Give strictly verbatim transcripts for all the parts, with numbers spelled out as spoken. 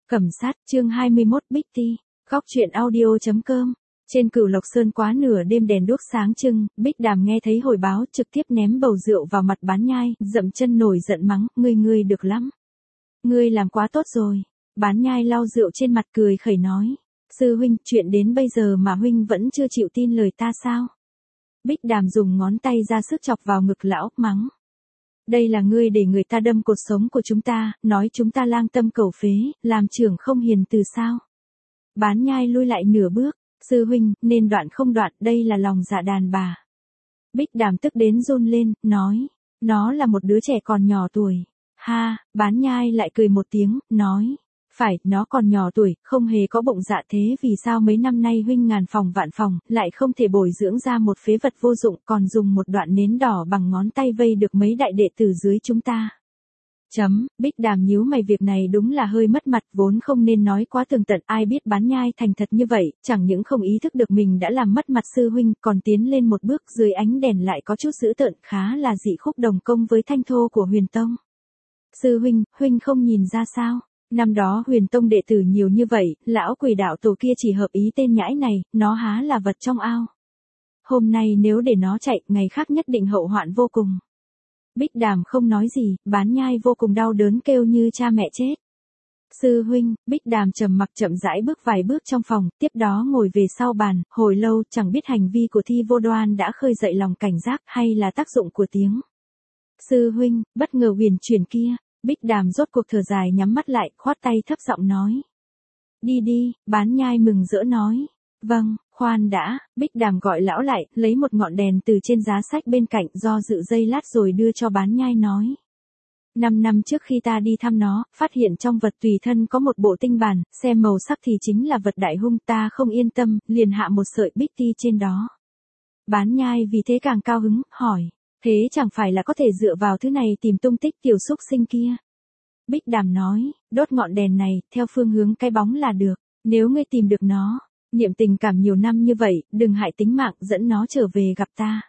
Cẩm sát, chương hai mươi mốt, Bích Ti, góc truyện audio.com. Trên Cửu Lộc Sơn quá nửa đêm đèn đuốc sáng trưng, Bích Đàm nghe thấy hồi báo trực tiếp ném bầu rượu vào mặt Bán Nhai, dậm chân nổi giận mắng, ngươi ngươi được lắm. Ngươi làm quá tốt rồi. Bán Nhai lau rượu trên mặt cười khẩy nói. Sư huynh, chuyện đến bây giờ mà huynh vẫn chưa chịu tin lời ta sao? Bích Đàm dùng ngón tay ra sức chọc vào ngực lão, mắng. Đây là ngươi để người ta đâm cột sống của chúng ta, nói chúng ta lang tâm cầu phế, làm trưởng không hiền từ sao? Bán Nhai lui lại nửa bước, sư huynh, nên đoạn không đoạn, đây là lòng dạ đàn bà. Bích Đàm tức đến run lên, nói, nó là một đứa trẻ còn nhỏ tuổi. Ha, Bán Nhai lại cười một tiếng, nói, phải, nó còn nhỏ tuổi, không hề có bụng dạ, thế vì sao mấy năm nay huynh ngàn phòng vạn phòng, lại không thể bồi dưỡng ra một phế vật vô dụng, còn dùng một đoạn nến đỏ bằng ngón tay vây được mấy đại đệ tử dưới chúng ta. Chấm, Bích Đàm nhíu mày, việc này đúng là hơi mất mặt, vốn không nên nói quá tường tận, ai biết Bán Nhai thành thật như vậy, chẳng những không ý thức được mình đã làm mất mặt sư huynh, còn tiến lên một bước, dưới ánh đèn lại có chút dữ tợn, khá là dị khúc đồng công với thanh thô của Huyền Tông. Sư huynh, huynh không nhìn ra sao? Năm đó Huyền Tông đệ tử nhiều như vậy, lão Quỷ đạo tổ kia chỉ hợp ý tên nhãi này, nó há là vật trong ao. Hôm nay nếu để nó chạy, ngày khác nhất định hậu hoạn vô cùng. Bích Đàm không nói gì, Bán Nhai vô cùng đau đớn kêu như cha mẹ chết. Sư huynh, Bích Đàm trầm mặc chậm rãi bước vài bước trong phòng, tiếp đó ngồi về sau bàn, hồi lâu chẳng biết hành vi của Thi Vô Đoan đã khơi dậy lòng cảnh giác hay là tác dụng của tiếng. Sư huynh, bất ngờ huyền chuyển kia. Bích Đàm rốt cuộc thở dài nhắm mắt lại, khoát tay thấp giọng nói. Đi đi, Bán Nhai mừng rỡ nói. Vâng, khoan đã, Bích Đàm gọi lão lại, lấy một ngọn đèn từ trên giá sách bên cạnh, do dự giây lát rồi đưa cho Bán Nhai nói. Năm năm trước khi ta đi thăm nó, phát hiện trong vật tùy thân có một bộ tinh bản, xem màu sắc thì chính là vật đại hung, ta không yên tâm, liền hạ một sợi bích ti trên đó. Bán Nhai vì thế càng cao hứng, hỏi. Thế chẳng phải là có thể dựa vào thứ này tìm tung tích tiểu xúc sinh kia. Bích Đàm nói, đốt ngọn đèn này, theo phương hướng cái bóng là được, nếu ngươi tìm được nó, niệm tình cảm nhiều năm như vậy, đừng hại tính mạng, dẫn nó trở về gặp ta.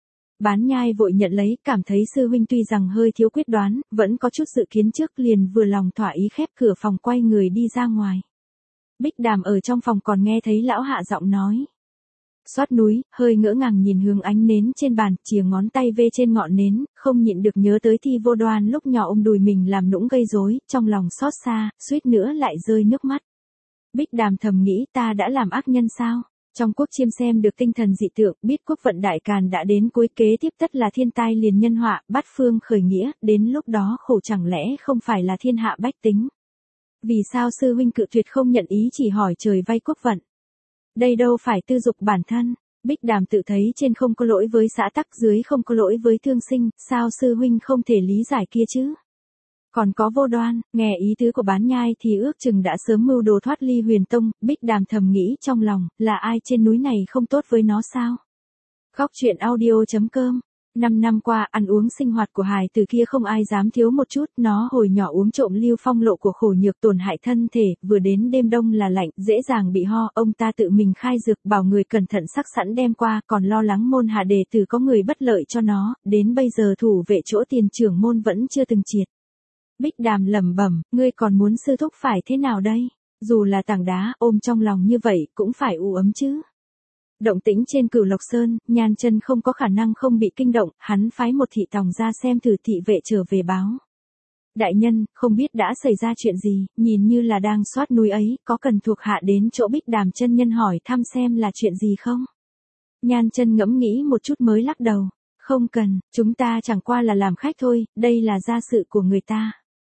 Bán Nhai vội nhận lấy, cảm thấy sư huynh tuy rằng hơi thiếu quyết đoán, vẫn có chút dự kiến trước, liền vừa lòng thỏa ý khép cửa phòng quay người đi ra ngoài. Bích Đàm ở trong phòng còn nghe thấy lão hạ giọng nói. Xoát núi, hơi ngỡ ngàng nhìn hướng ánh nến trên bàn, chìa ngón tay vê trên ngọn nến, không nhịn được nhớ tới Thi Vô Đoan lúc nhỏ ôm đùi mình làm nũng gây rối, trong lòng xót xa, suýt nữa lại rơi nước mắt. Bích Đàm thầm nghĩ, ta đã làm ác nhân sao? Trong Quốc Chiêm xem được tinh thần dị tượng, biết quốc vận đại càn đã đến cuối, kế tiếp tất là thiên tai liền nhân họa, bát phương khởi nghĩa, đến lúc đó khổ chẳng lẽ không phải là thiên hạ bách tính? Vì sao sư huynh cự tuyệt không nhận ý, chỉ hỏi trời vay quốc vận? Đây đâu phải tư dục bản thân. Bích Đàm tự thấy trên không có lỗi với xã tắc, dưới không có lỗi với thương sinh, sao sư huynh không thể lý giải kia chứ? Còn có Vô Đoan, nghe ý tứ của Bán Nhai thì ước chừng đã sớm mưu đồ thoát ly Huyền Tông, Bích Đàm thầm nghĩ trong lòng, là ai trên núi này không tốt với nó sao? Góc truyện audio.com. Năm năm qua, ăn uống sinh hoạt của hài từ kia không ai dám thiếu một chút, nó hồi nhỏ uống trộm lưu phong lộ của khổ nhược tổn hại thân thể, vừa đến đêm đông là lạnh, dễ dàng bị ho, ông ta tự mình khai dược, bảo người cẩn thận sắc sẵn đem qua, còn lo lắng môn hạ đệ tử có người bất lợi cho nó, đến bây giờ thủ vệ chỗ tiền trưởng môn vẫn chưa từng triệt. Bích Đàm lẩm bẩm, ngươi còn muốn sư thúc phải thế nào đây? Dù là tảng đá, ôm trong lòng như vậy, cũng phải u ấm chứ. Động tĩnh trên Cửu Lộc Sơn, Nhan Chân không có khả năng không bị kinh động, hắn phái một thị tòng ra xem thử, thị vệ trở về báo. Đại nhân, không biết đã xảy ra chuyện gì, nhìn như là đang soát núi ấy, có cần thuộc hạ đến chỗ Bích Đàm chân nhân hỏi thăm xem là chuyện gì không? Nhan Chân ngẫm nghĩ một chút mới lắc đầu, không cần, chúng ta chẳng qua là làm khách thôi, đây là gia sự của người ta.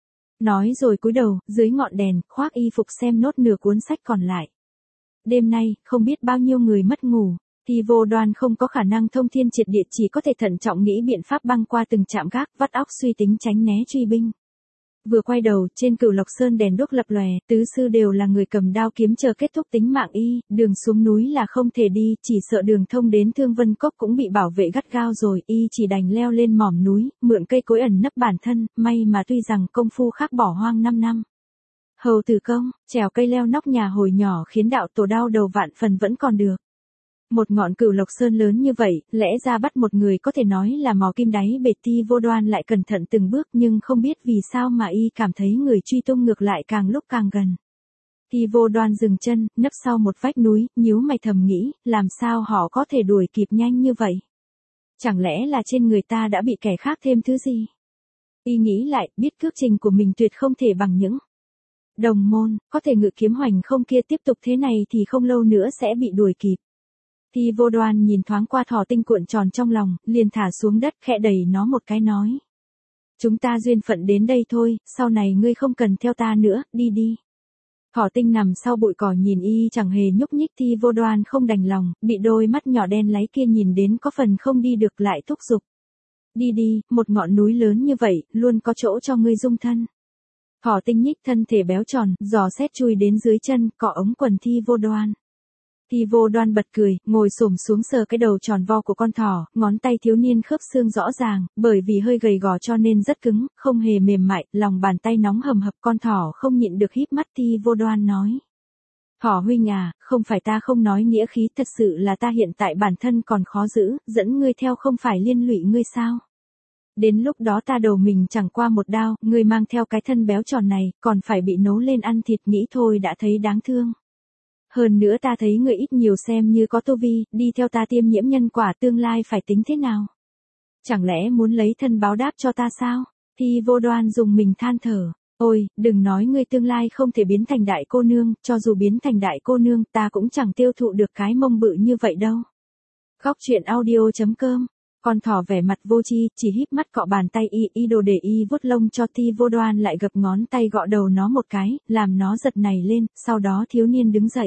Nói rồi cúi đầu, dưới ngọn đèn, khoác y phục xem nốt nửa cuốn sách còn lại. Đêm nay, không biết bao nhiêu người mất ngủ, Thi Vô Đoan không có khả năng thông thiên triệt địa, chỉ có thể thận trọng nghĩ biện pháp băng qua từng trạm gác, vắt óc suy tính tránh né truy binh. Vừa quay đầu, trên Cửu Lộc Sơn đèn đuốc lập lòe, tứ sư đều là người cầm đao kiếm chờ kết thúc tính mạng y, đường xuống núi là không thể đi, chỉ sợ đường thông đến Thương Vân Cốc cũng bị bảo vệ gắt gao rồi, y chỉ đành leo lên mỏm núi, mượn cây cối ẩn nấp bản thân, may mà tuy rằng công phu khác bỏ hoang năm năm. Hầu tử công, trèo cây leo nóc nhà hồi nhỏ khiến đạo tổ đau đầu vạn phần vẫn còn được. Một ngọn Cửu Lộc Sơn lớn như vậy, lẽ ra bắt một người có thể nói là mò kim đáy bể, Thi Vô Đoan lại cẩn thận từng bước, nhưng không biết vì sao mà y cảm thấy người truy tung ngược lại càng lúc càng gần. Thi Vô Đoan dừng chân, nấp sau một vách núi, nhíu mày thầm nghĩ, làm sao họ có thể đuổi kịp nhanh như vậy? Chẳng lẽ là trên người ta đã bị kẻ khác thêm thứ gì? Y nghĩ lại, biết cước trình của mình tuyệt không thể bằng những đồng môn, có thể ngự kiếm hoành không kia, tiếp tục thế này thì không lâu nữa sẽ bị đuổi kịp. Thi Vô Đoan nhìn thoáng qua thỏ tinh cuộn tròn trong lòng, liền thả xuống đất khẽ đẩy nó một cái nói. Chúng ta duyên phận đến đây thôi, sau này ngươi không cần theo ta nữa, đi đi. Thỏ tinh nằm sau bụi cỏ nhìn y chẳng hề nhúc nhích. Thi Vô Đoan không đành lòng, bị đôi mắt nhỏ đen láy kia nhìn đến có phần không đi được lại thúc giục. Đi đi, một ngọn núi lớn như vậy, luôn có chỗ cho ngươi dung thân. Thỏ tinh nhích thân thể béo tròn, giò xét chui đến dưới chân, cọ ống quần Thi Vô Đoan. Thi Vô Đoan bật cười, ngồi xổm xuống sờ cái đầu tròn vo của con thỏ, ngón tay thiếu niên khớp xương rõ ràng, bởi vì hơi gầy gò cho nên rất cứng, không hề mềm mại, lòng bàn tay nóng hầm hập. Con thỏ không nhịn được híp mắt. Thi Vô Đoan nói. Thỏ huynh à, không phải ta không nói nghĩa khí, thật sự là ta hiện tại bản thân còn khó giữ, dẫn ngươi theo không phải liên lụy ngươi sao? Đến lúc đó ta đầu mình chẳng qua một đao, ngươi mang theo cái thân béo tròn này, còn phải bị nấu lên ăn thịt, nghĩ thôi đã thấy đáng thương. Hơn nữa ta thấy ngươi ít nhiều xem như có tu vi, đi theo ta tiêm nhiễm nhân quả, tương lai phải tính thế nào? Chẳng lẽ muốn lấy thân báo đáp cho ta sao? Thi Vô Đoan dùng mình than thở. Ôi, đừng nói ngươi tương lai không thể biến thành đại cô nương, cho dù biến thành đại cô nương ta cũng chẳng tiêu thụ được cái mông bự như vậy đâu. Góc truyện audio chấm com. Con thỏ vẻ mặt vô tri, chỉ híp mắt cọ bàn tay y, y đồ để y vuốt lông cho. Thi Vô Đoan lại gập ngón tay gõ đầu nó một cái, làm nó giật nảy lên, sau đó thiếu niên đứng dậy.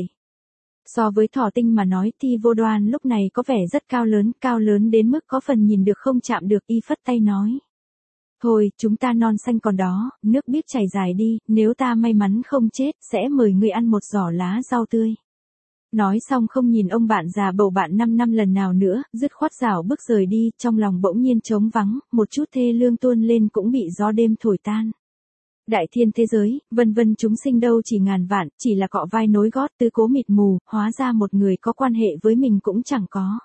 So với thỏ tinh mà nói, Thi Vô Đoan lúc này có vẻ rất cao lớn, cao lớn đến mức có phần nhìn được không chạm được. Y phất tay nói. Thôi, chúng ta non xanh còn đó, nước biết chảy dài đi, nếu ta may mắn không chết, sẽ mời ngươi ăn một giỏ lá rau tươi. Nói xong không nhìn ông bạn già bầu bạn năm năm lần nào nữa, dứt khoát rảo bước rời đi, trong lòng bỗng nhiên trống vắng, một chút thê lương tuôn lên cũng bị gió đêm thổi tan. Đại thiên thế giới, vân vân chúng sinh đâu chỉ ngàn vạn, chỉ là cọ vai nối gót tư cố mịt mù, hóa ra một người có quan hệ với mình cũng chẳng có.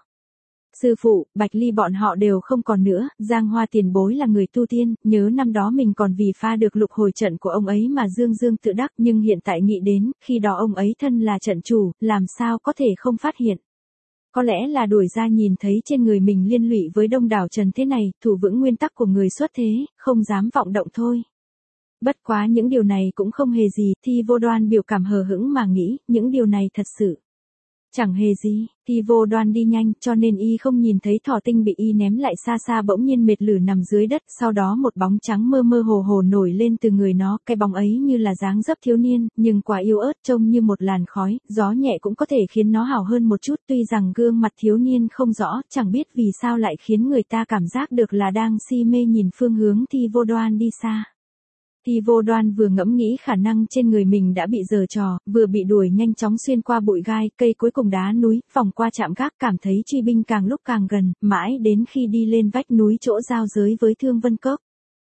Sư phụ, Bạch Ly bọn họ đều không còn nữa, Giang Hoa tiền bối là người tu tiên, nhớ năm đó mình còn vì pha được lục hồi trận của ông ấy mà dương dương tự đắc, nhưng hiện tại nghĩ đến, khi đó ông ấy thân là trận chủ, làm sao có thể không phát hiện. Có lẽ là đuổi ra nhìn thấy trên người mình liên lụy với đông đảo trần thế này, thủ vững nguyên tắc của người xuất thế, không dám vọng động thôi. Bất quá những điều này cũng không hề gì, Thi Vô Đoan biểu cảm hờ hững mà nghĩ, những điều này thật sự chẳng hề gì. Thi Vô Đoan đi nhanh, cho nên y không nhìn thấy thỏ tinh bị y ném lại xa xa, bỗng nhiên mệt lử nằm dưới đất, sau đó một bóng trắng mơ mơ hồ hồ nổi lên từ người nó, cái bóng ấy như là dáng dấp thiếu niên, nhưng quá yếu ớt, trông như một làn khói, gió nhẹ cũng có thể khiến nó hào hơn một chút, tuy rằng gương mặt thiếu niên không rõ, chẳng biết vì sao lại khiến người ta cảm giác được là đang si mê nhìn phương hướng Thi Vô Đoan đi xa. Thi Vô Đoan vừa ngẫm nghĩ khả năng trên người mình đã bị giở trò, vừa bị đuổi nhanh chóng xuyên qua bụi gai, cây cuối cùng đá núi, vòng qua trạm gác, cảm thấy truy binh càng lúc càng gần, mãi đến khi đi lên vách núi chỗ giao giới với Thương Vân Cốc.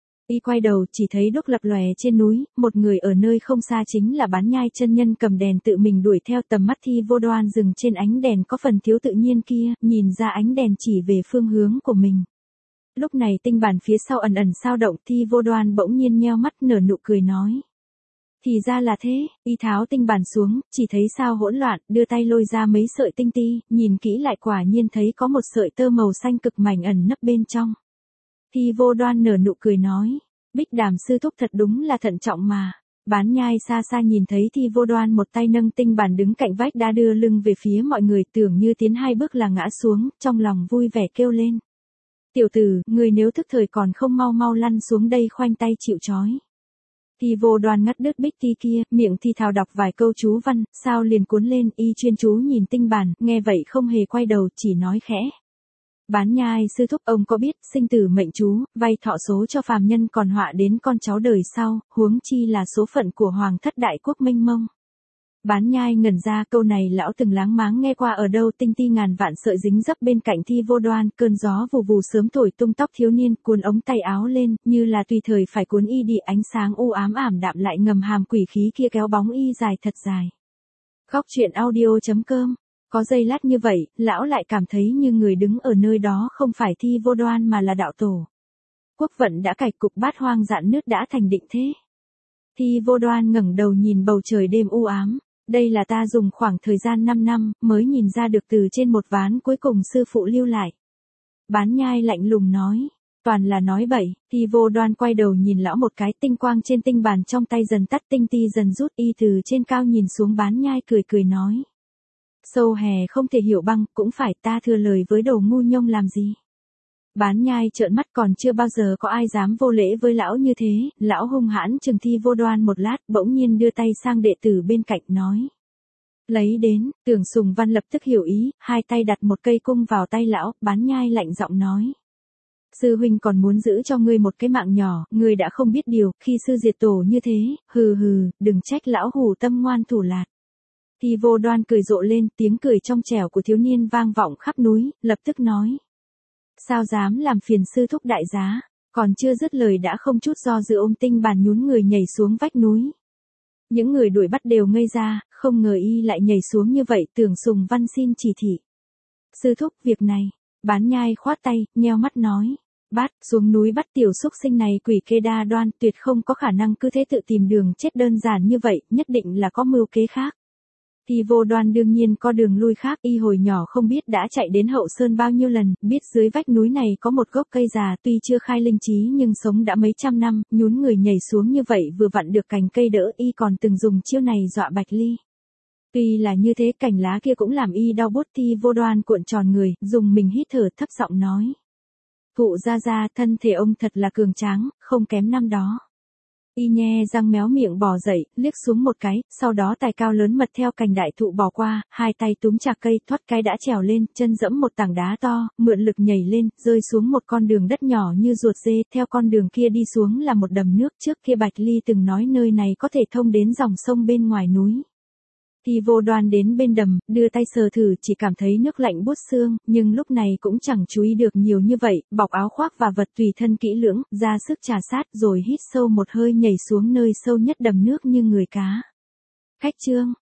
Y quay đầu chỉ thấy đuốc lập lòe trên núi, một người ở nơi không xa chính là Bán Nhai chân nhân cầm đèn tự mình đuổi theo. Tầm mắt Thi Vô Đoan dừng trên ánh đèn có phần thiếu tự nhiên kia, nhìn ra ánh đèn chỉ về phương hướng của mình. Lúc này tinh bản phía sau ẩn ẩn sao động, Thi Vô Đoan bỗng nhiên nheo mắt nở nụ cười nói. Thì ra là thế, y tháo tinh bản xuống, chỉ thấy sao hỗn loạn, đưa tay lôi ra mấy sợi tinh ti, nhìn kỹ lại quả nhiên thấy có một sợi tơ màu xanh cực mảnh ẩn nấp bên trong. Thi Vô Đoan nở nụ cười nói, Bích Đàm sư thúc thật đúng là thận trọng mà. Bán Nhai xa xa nhìn thấy Thi Vô Đoan một tay nâng tinh bản đứng cạnh vách đá đưa lưng về phía mọi người, tưởng như tiến hai bước là ngã xuống, trong lòng vui vẻ kêu lên. Tiểu tử, người nếu thức thời còn không mau mau lăn xuống đây khoanh tay chịu trói. Thi Vô Đoan ngắt đứt bích ti kia, miệng thì thào đọc vài câu chú văn, sao liền cuốn lên, y chuyên chú nhìn tinh bản, nghe vậy không hề quay đầu, chỉ nói khẽ. Bán Nhai sư thúc, ông có biết, sinh tử mệnh chú, vay thọ số cho phàm nhân còn họa đến con cháu đời sau, huống chi là số phận của hoàng thất đại quốc mênh mông. Bán Nhai ngẩn ra, câu này lão từng láng máng nghe qua ở đâu. Tinh ti ngàn vạn sợi dính dấp bên cạnh Thi Vô Đoan, cơn gió vù vù sớm thổi tung tóc thiếu niên, cuốn ống tay áo lên, như là tùy thời phải cuốn y đi, ánh sáng u ám ảm đạm lại ngầm hàm quỷ khí kia kéo bóng y dài thật dài. Góc truyện audio chấm com. Có giây lát như vậy, lão lại cảm thấy như người đứng ở nơi đó không phải Thi Vô Đoan mà là đạo tổ. Quốc vận đã cải cục, bát hoang dạn nứt đã thành định thế. Thi Vô Đoan ngẩng đầu nhìn bầu trời đêm u ám. Đây là ta dùng khoảng thời gian năm năm, mới nhìn ra được từ trên một ván cuối cùng sư phụ lưu lại. Bán nhai lạnh lùng nói. Toàn là nói bậy. Thi Vô Đoan quay đầu nhìn lão một cái, tinh quang trên tinh bàn trong tay dần tắt, tinh ti dần rút, y từ trên cao nhìn xuống bán nhai cười cười nói. Sâu hè không thể hiểu băng, cũng phải ta thừa lời với đồ ngu nhông làm gì. Bán nhai trợn mắt, còn chưa bao giờ có ai dám vô lễ với lão như thế. Lão hung hãn chừng Thi Vô Đoan một lát, bỗng nhiên đưa tay sang đệ tử bên cạnh nói. Lấy đến. Tưởng Sùng Văn lập tức hiểu ý, hai tay đặt một cây cung vào tay lão. Bán nhai lạnh giọng nói. Sư huynh còn muốn giữ cho ngươi một cái mạng nhỏ, ngươi đã không biết điều, khi sư diệt tổ như thế, hừ hừ, đừng trách lão hủ tâm ngoan thủ lạt. Thi Vô Đoan cười rộ lên, tiếng cười trong trẻo của thiếu niên vang vọng khắp núi, lập tức nói. Sao dám làm phiền sư thúc đại giá, còn chưa dứt lời đã không chút do dự ôm tinh bàn nhún người nhảy xuống vách núi. Những người đuổi bắt đều ngây ra, không ngờ y lại nhảy xuống như vậy. Tưởng Sùng Văn xin chỉ thị. Sư thúc, việc này. Bán nhai khoát tay, nheo mắt nói. Bát, xuống núi bắt tiểu xúc sinh này quỷ kê đa đoan, tuyệt không có khả năng cứ thế tự tìm đường chết đơn giản như vậy, nhất định là có mưu kế khác. Thi Vô Đoan đương nhiên có đường lui khác, y hồi nhỏ không biết đã chạy đến Hậu Sơn bao nhiêu lần, biết dưới vách núi này có một gốc cây già, tuy chưa khai linh trí nhưng sống đã mấy trăm năm, nhún người nhảy xuống như vậy vừa vặn được cành cây đỡ, y còn từng dùng chiêu này dọa Bạch Ly. Tuy là như thế, cành lá kia cũng làm y đau buốt. Thi Vô Đoan cuộn tròn người, dùng mình hít thở thấp giọng nói. Thụ gia gia, thân thể ông thật là cường tráng, không kém năm đó. Y nhe răng méo miệng bò dậy, liếc xuống một cái, sau đó tài cao lớn mật theo cành đại thụ bò qua, hai tay túm chặt cây, thoát cái đã trèo lên, chân dẫm một tảng đá to, mượn lực nhảy lên, rơi xuống một con đường đất nhỏ như ruột dê, theo con đường kia đi xuống là một đầm nước. Trước kia Bạch Ly từng nói nơi này có thể thông đến dòng sông bên ngoài núi. Thi Vô Đoan đến bên đầm, đưa tay sờ thử, chỉ cảm thấy nước lạnh buốt xương, nhưng lúc này cũng chẳng chú ý được nhiều như vậy, bọc áo khoác và vật tùy thân kỹ lưỡng, ra sức trà sát rồi hít sâu một hơi nhảy xuống nơi sâu nhất đầm nước như người cá. Khách trương.